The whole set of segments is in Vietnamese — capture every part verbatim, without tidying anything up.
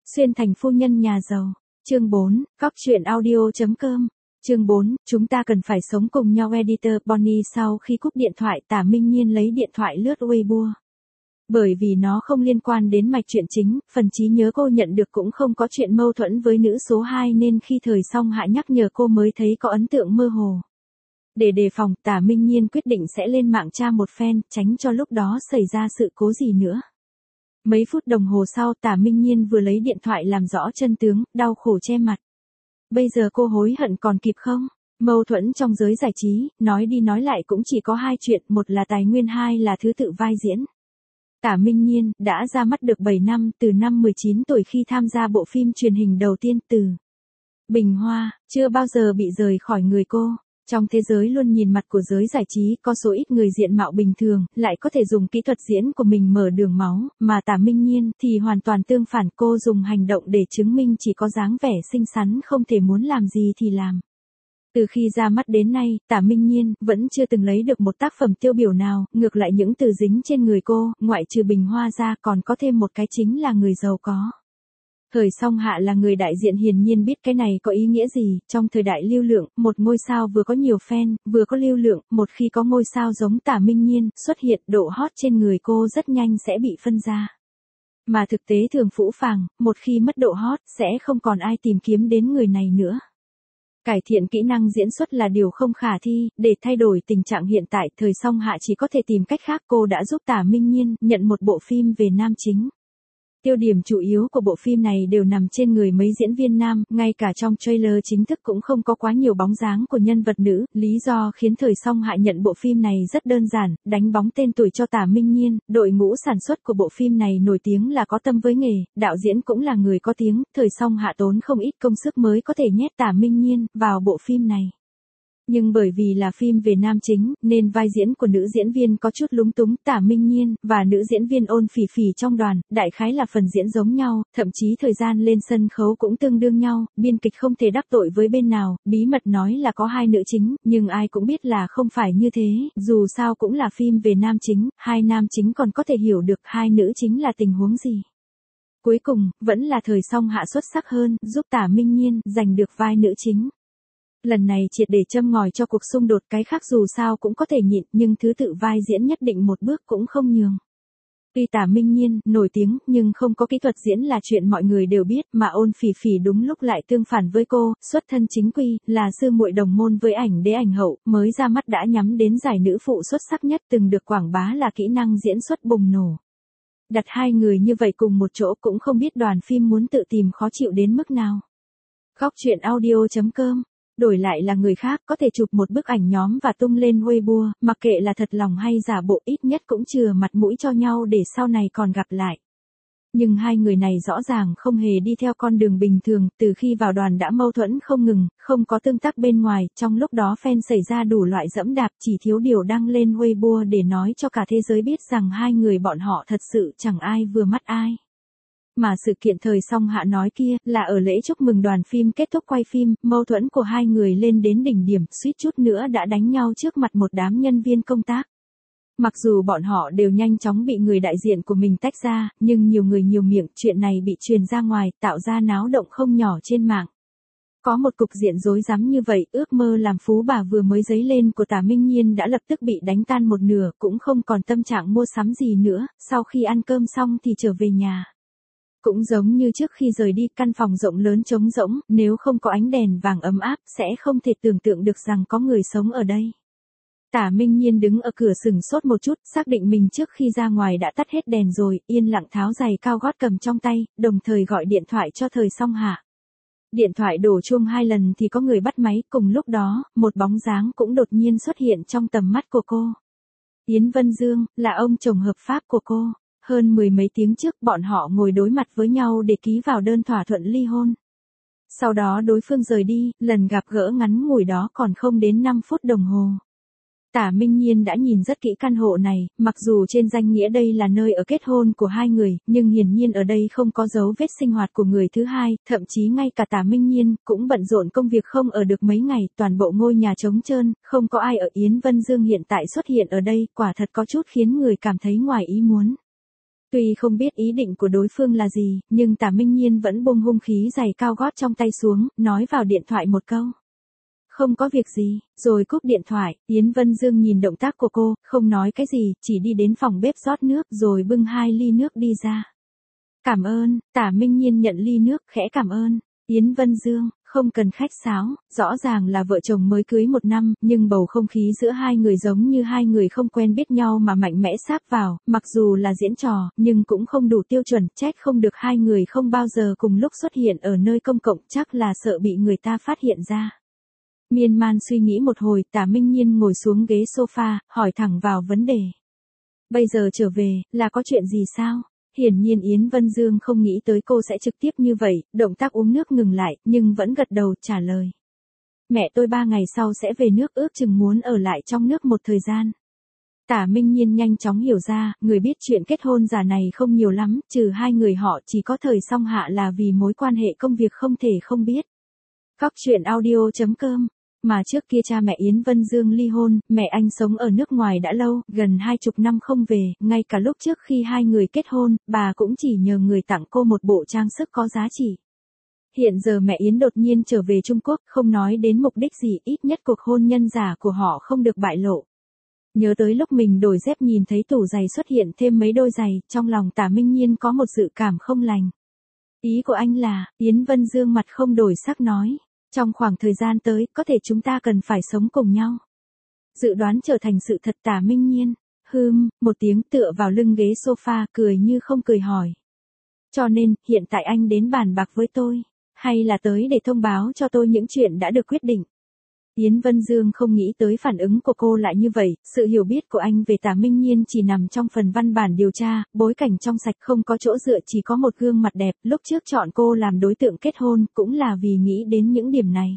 Xuyên thành phu nhân nhà giàu. Chương bốn, Cóc truyện audio.com. Chương bốn, chúng ta cần phải sống cùng nhau. Editor Bonnie. Sau khi cúp điện thoại, Tả Minh Nhiên lấy điện thoại lướt Weibo. Bởi vì nó không liên quan đến mạch truyện chính, phần trí nhớ cô nhận được cũng không có chuyện mâu thuẫn với nữ số hai nên khi Thời Song Hạ nhắc nhở cô mới thấy có ấn tượng mơ hồ. Để đề phòng, Tả Minh Nhiên quyết định sẽ lên mạng tra một phen, tránh cho lúc đó xảy ra sự cố gì nữa. Mấy phút đồng hồ sau, Tả Minh Nhiên vừa lấy điện thoại làm rõ chân tướng, đau khổ che mặt. Bây giờ cô hối hận còn kịp không? Mâu thuẫn trong giới giải trí, nói đi nói lại cũng chỉ có hai chuyện, một là tài nguyên, hai là thứ tự vai diễn. Tả Minh Nhiên đã ra mắt được bảy năm, từ năm mười chín tuổi khi tham gia bộ phim truyền hình đầu tiên Từ Bình Hoa, chưa bao giờ bị rời khỏi người cô. Trong thế giới luôn nhìn mặt của giới giải trí, có số ít người diện mạo bình thường, lại có thể dùng kỹ thuật diễn của mình mở đường máu, mà Tả Minh Nhiên thì hoàn toàn tương phản, cô dùng hành động để chứng minh chỉ có dáng vẻ xinh xắn không thể muốn làm gì thì làm. Từ khi ra mắt đến nay, Tả Minh Nhiên vẫn chưa từng lấy được một tác phẩm tiêu biểu nào, ngược lại những từ dính trên người cô, ngoại trừ Bình Hoa ra còn có thêm một cái chính là người giàu có. Thời Song Hạ là người đại diện hiển nhiên biết cái này có ý nghĩa gì, trong thời đại lưu lượng, một ngôi sao vừa có nhiều fan, vừa có lưu lượng, một khi có ngôi sao giống Tả Minh Nhiên xuất hiện, độ hot trên người cô rất nhanh sẽ bị phân ra. Mà thực tế thường phũ phàng, một khi mất độ hot, sẽ không còn ai tìm kiếm đến người này nữa. Cải thiện kỹ năng diễn xuất là điều không khả thi, để thay đổi tình trạng hiện tại, Thời Song Hạ chỉ có thể tìm cách khác. Cô đã giúp Tả Minh Nhiên nhận một bộ phim về nam chính. Tiêu điểm chủ yếu của bộ phim này đều nằm trên người mấy diễn viên nam, ngay cả trong trailer chính thức cũng không có quá nhiều bóng dáng của nhân vật nữ. Lý do khiến Thời Song Hạ nhận bộ phim này rất đơn giản, đánh bóng tên tuổi cho Tả Minh Nhiên. Đội ngũ sản xuất của bộ phim này nổi tiếng là có tâm với nghề, đạo diễn cũng là người có tiếng, Thời Song Hạ tốn không ít công sức mới có thể nhét Tả Minh Nhiên vào bộ phim này. Nhưng bởi vì là phim về nam chính, nên vai diễn của nữ diễn viên có chút lúng túng. Tả Minh Nhiên và nữ diễn viên Ôn Phỉ Phỉ trong đoàn, đại khái là phần diễn giống nhau, thậm chí thời gian lên sân khấu cũng tương đương nhau, biên kịch không thể đắc tội với bên nào, bí mật nói là có hai nữ chính, nhưng ai cũng biết là không phải như thế, dù sao cũng là phim về nam chính, hai nam chính còn có thể hiểu được hai nữ chính là tình huống gì. Cuối cùng, vẫn là Thời Song Hạ xuất sắc hơn, giúp Tả Minh Nhiên giành được vai nữ chính. Lần này triệt để châm ngòi cho cuộc xung đột, cái khác dù sao cũng có thể nhịn, nhưng thứ tự vai diễn nhất định một bước cũng không nhường. Tuy Tả Minh Nhiên nổi tiếng, nhưng không có kỹ thuật diễn là chuyện mọi người đều biết, mà Ôn Phỉ Phỉ đúng lúc lại tương phản với cô, xuất thân chính quy, là sư muội đồng môn với ảnh đế ảnh hậu, mới ra mắt đã nhắm đến giải nữ phụ xuất sắc nhất, từng được quảng bá là kỹ năng diễn xuất bùng nổ. Đặt hai người như vậy cùng một chỗ cũng không biết đoàn phim muốn tự tìm khó chịu đến mức nào. Cóc truyện audio.com. Đổi lại là người khác có thể chụp một bức ảnh nhóm và tung lên Weibo, mặc kệ là thật lòng hay giả bộ, ít nhất cũng chừa mặt mũi cho nhau để sau này còn gặp lại. Nhưng hai người này rõ ràng không hề đi theo con đường bình thường, từ khi vào đoàn đã mâu thuẫn không ngừng, không có tương tác bên ngoài, trong lúc đó fan xảy ra đủ loại dẫm đạp, chỉ thiếu điều đăng lên Weibo để nói cho cả thế giới biết rằng hai người bọn họ thật sự chẳng ai vừa mắt ai. Mà sự kiện Thời Song Hạ nói kia, là ở lễ chúc mừng đoàn phim kết thúc quay phim, mâu thuẫn của hai người lên đến đỉnh điểm, suýt chút nữa đã đánh nhau trước mặt một đám nhân viên công tác. Mặc dù bọn họ đều nhanh chóng bị người đại diện của mình tách ra, nhưng nhiều người nhiều miệng, chuyện này bị truyền ra ngoài, tạo ra náo động không nhỏ trên mạng. Có một cục diện rối rắm như vậy, ước mơ làm phú bà vừa mới dấy lên của Tả Minh Nhiên đã lập tức bị đánh tan một nửa, cũng không còn tâm trạng mua sắm gì nữa, sau khi ăn cơm xong thì trở về nhà. Cũng giống như trước khi rời đi, căn phòng rộng lớn trống rỗng, nếu không có ánh đèn vàng ấm áp, sẽ không thể tưởng tượng được rằng có người sống ở đây. Tả Minh Nhiên đứng ở cửa sừng sốt một chút, xác định mình trước khi ra ngoài đã tắt hết đèn rồi, yên lặng tháo giày cao gót cầm trong tay, đồng thời gọi điện thoại cho Thời Song Hạ. Điện thoại đổ chuông hai lần thì có người bắt máy, cùng lúc đó, một bóng dáng cũng đột nhiên xuất hiện trong tầm mắt của cô. Yến Vân Dương, là ông chồng hợp pháp của cô. Hơn mười mấy tiếng trước, bọn họ ngồi đối mặt với nhau để ký vào đơn thỏa thuận ly hôn. Sau đó đối phương rời đi, lần gặp gỡ ngắn ngủi đó còn không đến năm phút đồng hồ. Tả Minh Nhiên đã nhìn rất kỹ căn hộ này, mặc dù trên danh nghĩa đây là nơi ở kết hôn của hai người, nhưng hiển nhiên ở đây không có dấu vết sinh hoạt của người thứ hai, thậm chí ngay cả Tả Minh Nhiên cũng bận rộn công việc không ở được mấy ngày, toàn bộ ngôi nhà trống trơn, không có ai ở. Yến Vân Dương hiện tại xuất hiện ở đây, quả thật có chút khiến người cảm thấy ngoài ý muốn. Tuy không biết ý định của đối phương là gì, nhưng Tả Minh Nhiên vẫn buông hung khí giày cao gót trong tay xuống, nói vào điện thoại một câu. Không có việc gì, rồi cúp điện thoại. Yến Vân Dương nhìn động tác của cô, không nói cái gì, chỉ đi đến phòng bếp rót nước rồi bưng hai ly nước đi ra. Cảm ơn. Tả Minh Nhiên nhận ly nước, khẽ cảm ơn. Yến Vân Dương, không cần khách sáo, rõ ràng là vợ chồng mới cưới một năm, nhưng bầu không khí giữa hai người giống như hai người không quen biết nhau mà mạnh mẽ sáp vào, mặc dù là diễn trò, nhưng cũng không đủ tiêu chuẩn, trách không được hai người không bao giờ cùng lúc xuất hiện ở nơi công cộng, chắc là sợ bị người ta phát hiện ra. Miên man suy nghĩ một hồi, Tả Minh Nhiên ngồi xuống ghế sofa, hỏi thẳng vào vấn đề. Bây giờ trở về, là có chuyện gì sao? Hiển nhiên Yến Vân Dương không nghĩ tới cô sẽ trực tiếp như vậy, động tác uống nước ngừng lại, nhưng vẫn gật đầu trả lời. Mẹ tôi ba ngày sau sẽ về nước, ước chừng muốn ở lại trong nước một thời gian. Tả Minh Nhiên nhanh chóng hiểu ra, người biết chuyện kết hôn giả này không nhiều lắm, trừ hai người họ chỉ có thời song hạ là vì mối quan hệ công việc không thể không biết. Góc truyện audio chấm com. Mà trước kia cha mẹ Yến Vân Dương ly hôn, mẹ anh sống ở nước ngoài đã lâu, gần hai chục năm không về, ngay cả lúc trước khi hai người kết hôn, bà cũng chỉ nhờ người tặng cô một bộ trang sức có giá trị. Hiện giờ mẹ Yến đột nhiên trở về Trung Quốc, không nói đến mục đích gì, ít nhất cuộc hôn nhân giả của họ không được bại lộ. Nhớ tới lúc mình đổi dép nhìn thấy tủ giày xuất hiện thêm mấy đôi giày, trong lòng Tả Minh Nhiên có một dự cảm không lành. Ý của anh là, Yến Vân Dương mặt không đổi sắc nói. Trong khoảng thời gian tới, có thể chúng ta cần phải sống cùng nhau. Dự đoán trở thành sự thật. Tả Minh Nhiên, hừm, một tiếng tựa vào lưng ghế sofa, cười như không cười hỏi. Cho nên, hiện tại anh đến bàn bạc với tôi, hay là tới để thông báo cho tôi những chuyện đã được quyết định? Yến Vân Dương không nghĩ tới phản ứng của cô lại như vậy, sự hiểu biết của anh về Tả Minh Nhiên chỉ nằm trong phần văn bản điều tra, bối cảnh trong sạch không có chỗ dựa, chỉ có một gương mặt đẹp, lúc trước chọn cô làm đối tượng kết hôn cũng là vì nghĩ đến những điểm này.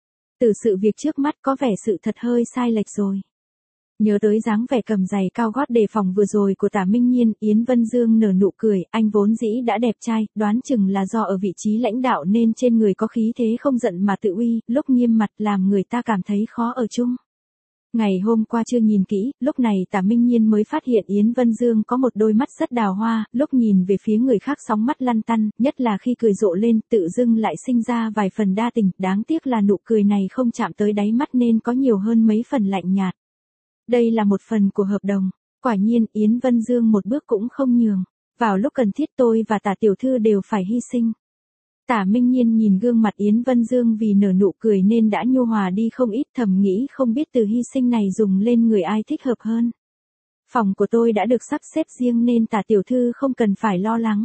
Từ sự việc trước mắt có vẻ sự thật hơi sai lệch rồi. Nhớ tới dáng vẻ cầm giày cao gót đề phòng vừa rồi của Tả Minh Nhiên, Yến Vân Dương nở nụ cười, anh vốn dĩ đã đẹp trai, đoán chừng là do ở vị trí lãnh đạo nên trên người có khí thế không giận mà tự uy, lúc nghiêm mặt làm người ta cảm thấy khó ở chung. Ngày hôm qua chưa nhìn kỹ, lúc này Tả Minh Nhiên mới phát hiện Yến Vân Dương có một đôi mắt rất đào hoa, lúc nhìn về phía người khác sóng mắt lăn tăn, nhất là khi cười rộ lên, tự dưng lại sinh ra vài phần đa tình, đáng tiếc là nụ cười này không chạm tới đáy mắt nên có nhiều hơn mấy phần lạnh nhạt. Đây là một phần của hợp đồng. Quả nhiên Yến Vân Dương một bước cũng không nhường. Vào lúc cần thiết tôi và Tả tiểu thư đều phải hy sinh. Tả Minh Nhiên nhìn gương mặt Yến Vân Dương vì nở nụ cười nên đã nhu hòa đi không ít, thầm nghĩ không biết từ hy sinh này dùng lên người ai thích hợp hơn. Phòng của tôi đã được sắp xếp riêng nên Tả tiểu thư không cần phải lo lắng.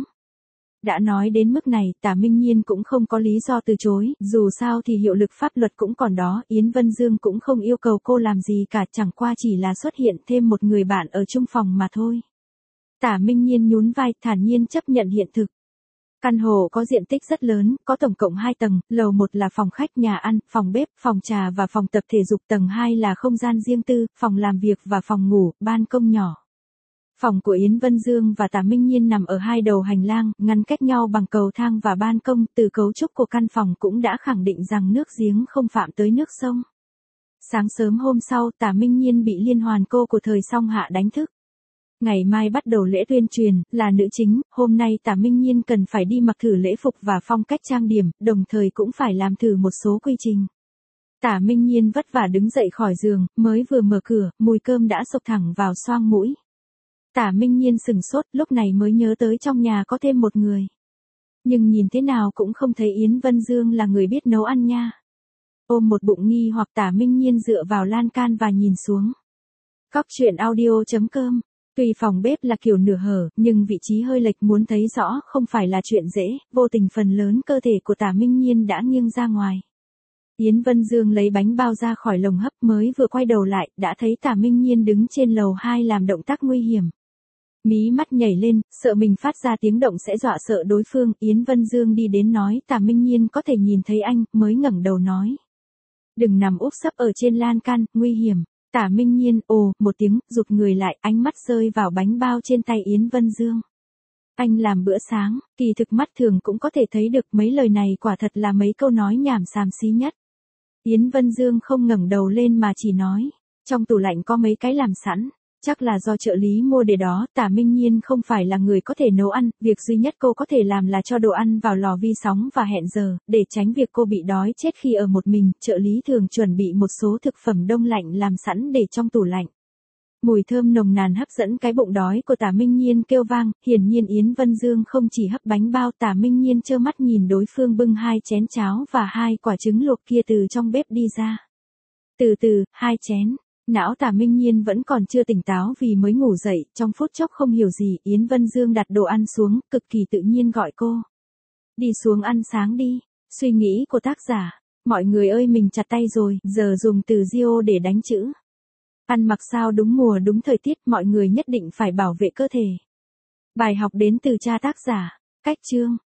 Đã nói đến mức này, Tả Minh Nhiên cũng không có lý do từ chối, dù sao thì hiệu lực pháp luật cũng còn đó, Yến Vân Dương cũng không yêu cầu cô làm gì cả, chẳng qua chỉ là xuất hiện thêm một người bạn ở chung phòng mà thôi. Tả Minh Nhiên nhún vai, thản nhiên chấp nhận hiện thực. Căn hộ có diện tích rất lớn, có tổng cộng hai tầng, lầu một là phòng khách, nhà ăn, phòng bếp, phòng trà và phòng tập thể dục, tầng hai là không gian riêng tư, phòng làm việc và phòng ngủ, ban công nhỏ. Phòng của Yến Vân Dương và Tả Minh Nhiên nằm ở hai đầu hành lang, ngăn cách nhau bằng cầu thang và ban công, từ cấu trúc của căn phòng cũng đã khẳng định rằng nước giếng không phạm tới nước sông. Sáng sớm hôm sau, Tả Minh Nhiên bị liên hoàn cô của thời song hạ đánh thức. Ngày mai bắt đầu lễ tuyên truyền, là nữ chính, hôm nay Tả Minh Nhiên cần phải đi mặc thử lễ phục và phong cách trang điểm, đồng thời cũng phải làm thử một số quy trình. Tả Minh Nhiên vất vả đứng dậy khỏi giường, mới vừa mở cửa, mùi cơm đã xộc thẳng vào xoang mũi. Tả Minh Nhiên sừng sốt, lúc này mới nhớ tới trong nhà có thêm một người. Nhưng nhìn thế nào cũng không thấy Yến Vân Dương là người biết nấu ăn nha. Ôm một bụng nghi hoặc Tả Minh Nhiên dựa vào lan can và nhìn xuống. Góc truyện audio chấm com. Tuy phòng bếp là kiểu nửa hở, nhưng vị trí hơi lệch muốn thấy rõ không phải là chuyện dễ, vô tình phần lớn cơ thể của Tả Minh Nhiên đã nghiêng ra ngoài. Yến Vân Dương lấy bánh bao ra khỏi lồng hấp, mới vừa quay đầu lại, đã thấy Tả Minh Nhiên đứng trên lầu hai làm động tác nguy hiểm. Mí mắt nhảy lên, sợ mình phát ra tiếng động sẽ dọa sợ đối phương, Yến Vân Dương đi đến nói Tả Minh Nhiên có thể nhìn thấy anh, mới ngẩng đầu nói. Đừng nằm úp sấp ở trên lan can, nguy hiểm. Tả Minh Nhiên, ồ, một tiếng, rụt người lại, ánh mắt rơi vào bánh bao trên tay Yến Vân Dương. Anh làm bữa sáng, kỳ thực mắt thường cũng có thể thấy được mấy lời này quả thật là mấy câu nói nhảm xàm xí nhất. Yến Vân Dương không ngẩng đầu lên mà chỉ nói, trong tủ lạnh có mấy cái làm sẵn. Chắc là do trợ lý mua để đó, Tả Minh Nhiên không phải là người có thể nấu ăn, việc duy nhất cô có thể làm là cho đồ ăn vào lò vi sóng và hẹn giờ, để tránh việc cô bị đói chết khi ở một mình, trợ lý thường chuẩn bị một số thực phẩm đông lạnh làm sẵn để trong tủ lạnh. Mùi thơm nồng nàn hấp dẫn cái bụng đói của Tả Minh Nhiên kêu vang, hiển nhiên Yến Vân Dương không chỉ hấp bánh bao, Tả Minh Nhiên trơ mắt nhìn đối phương bưng hai chén cháo và hai quả trứng luộc kia từ trong bếp đi ra. Từ từ, hai chén. Não Tả Minh Nhiên vẫn còn chưa tỉnh táo vì mới ngủ dậy, trong phút chốc không hiểu gì, Yến Vân Dương đặt đồ ăn xuống, cực kỳ tự nhiên gọi cô. Đi xuống ăn sáng đi. Suy nghĩ của tác giả. Mọi người ơi, mình chặt tay rồi, giờ dùng từ Dio để đánh chữ. Ăn mặc sao đúng mùa đúng thời tiết, mọi người nhất định phải bảo vệ cơ thể. Bài học đến từ cha tác giả. Cách chương.